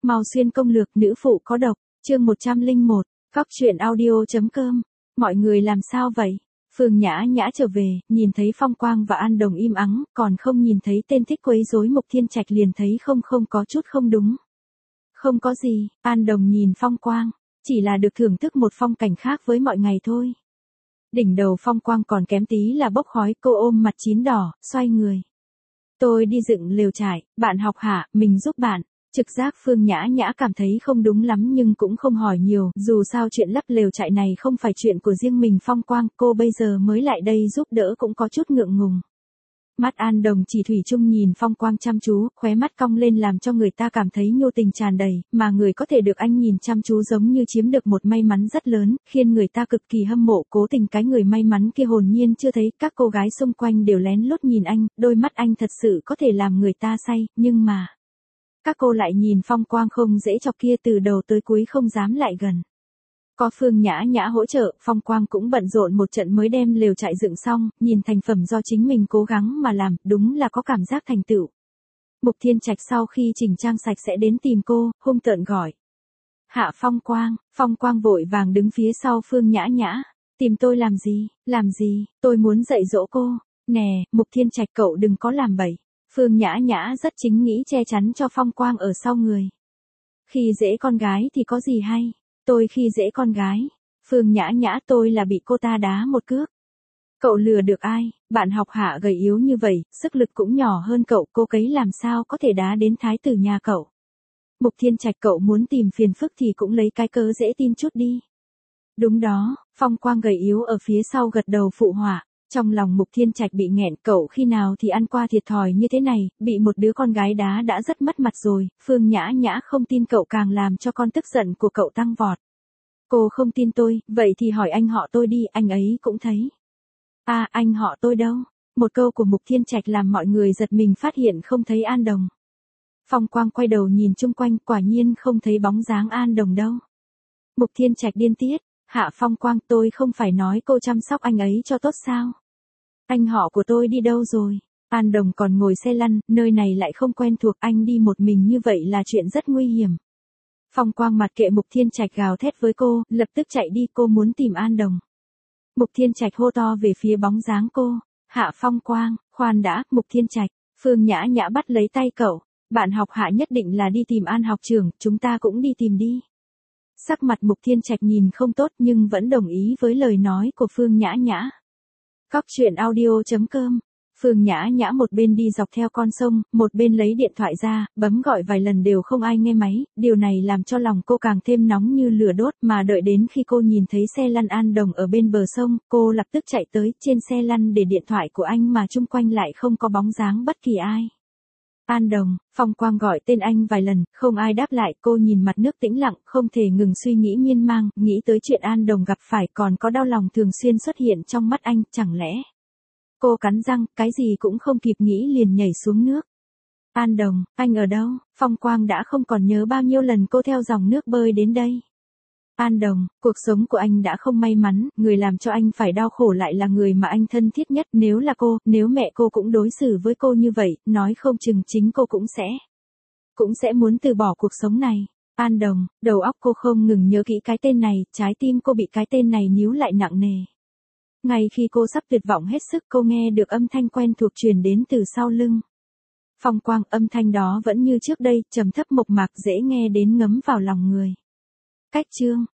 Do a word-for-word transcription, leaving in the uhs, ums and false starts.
Mao Xuyên công lược nữ phụ có độc, chương một trăm lẻ một, Cóc truyện audio.com. Mọi người làm sao vậy? Phương Nhã Nhã trở về, nhìn thấy Phong Quang và An Đồng im ắng, còn không nhìn thấy tên thích quấy rối Mục Thiên Trạch liền thấy không không có chút không đúng. Không có gì, An Đồng nhìn Phong Quang, chỉ là được thưởng thức một phong cảnh khác với mọi ngày thôi. Đỉnh đầu Phong Quang còn kém tí là bốc khói, cô ôm mặt chín đỏ, xoay người. Tôi đi dựng lều trại, bạn học hả, mình giúp bạn. Trực giác Phương Nhã Nhã cảm thấy không đúng lắm nhưng cũng không hỏi nhiều, dù sao chuyện lắp lều trại này không phải chuyện của riêng mình. Phong Quang, cô bây giờ mới lại đây giúp đỡ cũng có chút ngượng ngùng. Mắt An Đồng chỉ thủy chung nhìn Phong Quang chăm chú, khóe mắt cong lên làm cho người ta cảm thấy nhu tình tràn đầy, mà người có thể được anh nhìn chăm chú giống như chiếm được một may mắn rất lớn, khiến người ta cực kỳ hâm mộ. Cố tình cái người may mắn kia hồn nhiên chưa thấy, các cô gái xung quanh đều lén lút nhìn anh, đôi mắt anh thật sự có thể làm người ta say, nhưng mà các cô lại nhìn Phong Quang không dễ chọc kia từ đầu tới cuối không dám lại gần. Có Phương Nhã Nhã hỗ trợ, Phong Quang cũng bận rộn một trận mới đem lều trại dựng xong, nhìn thành phẩm do chính mình cố gắng mà làm, đúng là có cảm giác thành tựu. Mục Thiên Trạch sau khi chỉnh trang sạch sẽ đến tìm cô, hung tợn gọi. Hạ Phong Quang, Phong Quang vội vàng đứng phía sau Phương Nhã Nhã. Tìm tôi làm gì, làm gì, tôi muốn dạy dỗ cô. Nè, Mục Thiên Trạch cậu đừng có làm bậy. Phương Nhã Nhã rất chính nghĩ che chắn cho Phong Quang ở sau người. Khi dễ con gái thì có gì hay? Tôi khi dễ con gái. Phương Nhã Nhã, tôi là bị cô ta đá một cước. Cậu lừa được ai? Bạn học Hạ gầy yếu như vậy, sức lực cũng nhỏ hơn cậu, cô cấy làm sao có thể đá đến thái tử nhà cậu. Mục Thiên Trạch, cậu muốn tìm phiền phức thì cũng lấy cái cớ dễ tin chút đi. Đúng đó, Phong Quang gầy yếu ở phía sau gật đầu phụ họa. Trong lòng Mục Thiên Trạch bị nghẹn, cậu khi nào thì ăn qua thiệt thòi như thế này, bị một đứa con gái đá đã rất mất mặt rồi. Phương Nhã Nhã không tin cậu càng làm cho con tức giận của cậu tăng vọt. Cô không tin tôi, vậy thì hỏi anh họ tôi đi, anh ấy cũng thấy. À, anh họ tôi đâu? Một câu của Mục Thiên Trạch làm mọi người giật mình phát hiện không thấy An Đồng. Phong Quang quay đầu nhìn chung quanh, quả nhiên không thấy bóng dáng An Đồng đâu. Mục Thiên Trạch điên tiết. Hạ Phong Quang, tôi không phải nói cô chăm sóc anh ấy cho tốt sao? Anh họ của tôi đi đâu rồi? An Đồng còn ngồi xe lăn, nơi này lại không quen thuộc, anh đi một mình như vậy là chuyện rất nguy hiểm. Phong Quang mặt kệ Mục Thiên Trạch gào thét với cô, lập tức chạy đi, cô muốn tìm An Đồng. Mục Thiên Trạch hô to về phía bóng dáng cô. Hạ Phong Quang, khoan đã, Mục Thiên Trạch. Phương Nhã Nhã bắt lấy tay cậu. Bạn học Hạ nhất định là đi tìm An học trưởng, chúng ta cũng đi tìm đi. Sắc mặt Mục Thiên Trạch nhìn không tốt nhưng vẫn đồng ý với lời nói của Phương Nhã Nhã. Cóc truyện audio.com. Phương Nhã Nhã một bên đi dọc theo con sông, một bên lấy điện thoại ra, bấm gọi vài lần đều không ai nghe máy, điều này làm cho lòng cô càng thêm nóng như lửa đốt, mà đợi đến khi cô nhìn thấy xe lăn An Đồng ở bên bờ sông, cô lập tức chạy tới, trên xe lăn để điện thoại của anh mà chung quanh lại không có bóng dáng bất kỳ ai. An Đồng, Phong Quang gọi tên anh vài lần, không ai đáp lại, cô nhìn mặt nước tĩnh lặng, không thể ngừng suy nghĩ miên man, nghĩ tới chuyện An Đồng gặp phải, còn có đau lòng thường xuyên xuất hiện trong mắt anh, chẳng lẽ. Cô cắn răng, cái gì cũng không kịp nghĩ liền nhảy xuống nước. An Đồng, anh ở đâu? Phong Quang đã không còn nhớ bao nhiêu lần cô theo dòng nước bơi đến đây. An Đồng, cuộc sống của anh đã không may mắn, người làm cho anh phải đau khổ lại là người mà anh thân thiết nhất, nếu là cô, nếu mẹ cô cũng đối xử với cô như vậy, nói không chừng chính cô cũng sẽ, cũng sẽ muốn từ bỏ cuộc sống này. An Đồng, đầu óc cô không ngừng nhớ kỹ cái tên này, trái tim cô bị cái tên này níu lại nặng nề. Ngay khi cô sắp tuyệt vọng hết sức, cô nghe được âm thanh quen thuộc truyền đến từ sau lưng. Phong Quang, âm thanh đó vẫn như trước đây, trầm thấp mộc mạc dễ nghe đến ngấm vào lòng người. Cách chương